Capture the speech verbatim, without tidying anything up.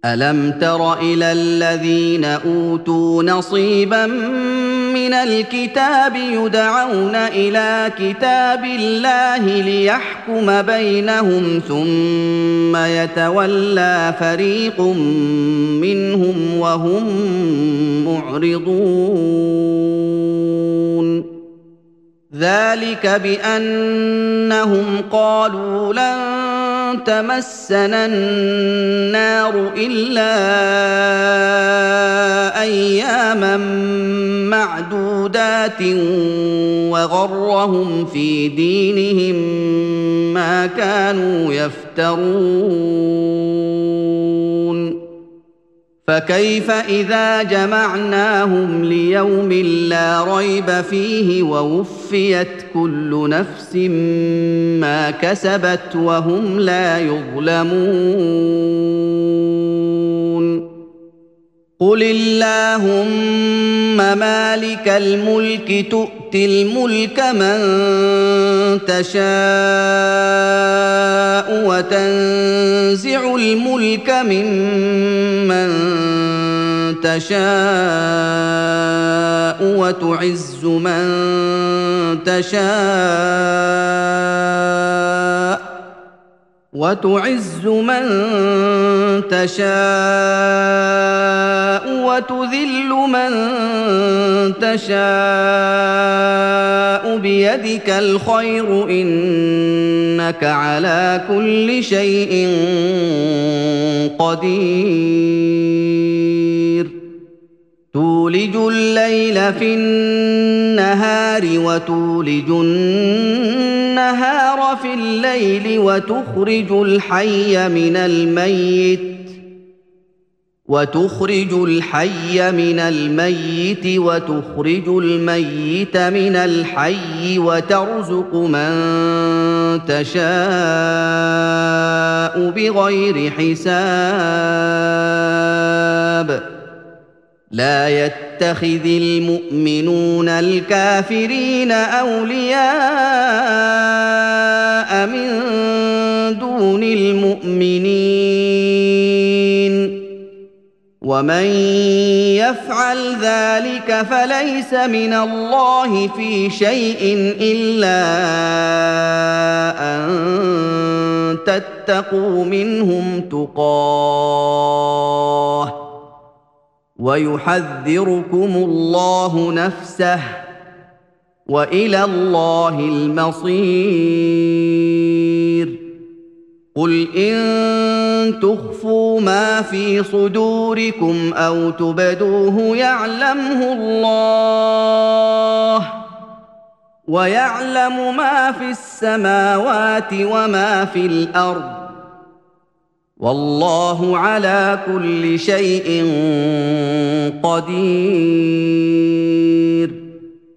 ألم تر إلى الذين أوتوا نصيبا من الكتاب يدعون إلى كتاب الله ليحكم بينهم ثم يتولى فريق منهم وهم معرضون ذلك بأنهم قالوا لن تمسنا النار إلا أياما معدودات وغرهم في دينهم ما كانوا يفترون فكيف إذا جمعناهم ليوم لا ريب فيه ووفيت كل نفس ما كسبت وهم لا يظلمون قل اللهم مالك الملك تؤتي الملك من تشاء وتنزع الملك ممن تشاء وتعز من تشاء وتعز من تشاء وتذل من تشاء بيدك الخير إنك على كل شيء قدير تولج الليل في النهار وتولج النهار في الليل وتخرج الحي من الميت وتخرج الحي من الميت وتخرج الميت من الحي وترزق من تشاء بغير حساب لا يتخذ المؤمنون الكافرين أولياء من دون المؤمنين ومن يفعل ذلك فليس من الله في شيء إلا أن تتقوا منهم تقاه ويحذركم الله نفسه وإلى الله المصير قل إن تخفوا ما في صدوركم أو تبدوه يعلمه الله ويعلم ما في السماوات وما في الأرض والله على كل شيء قدير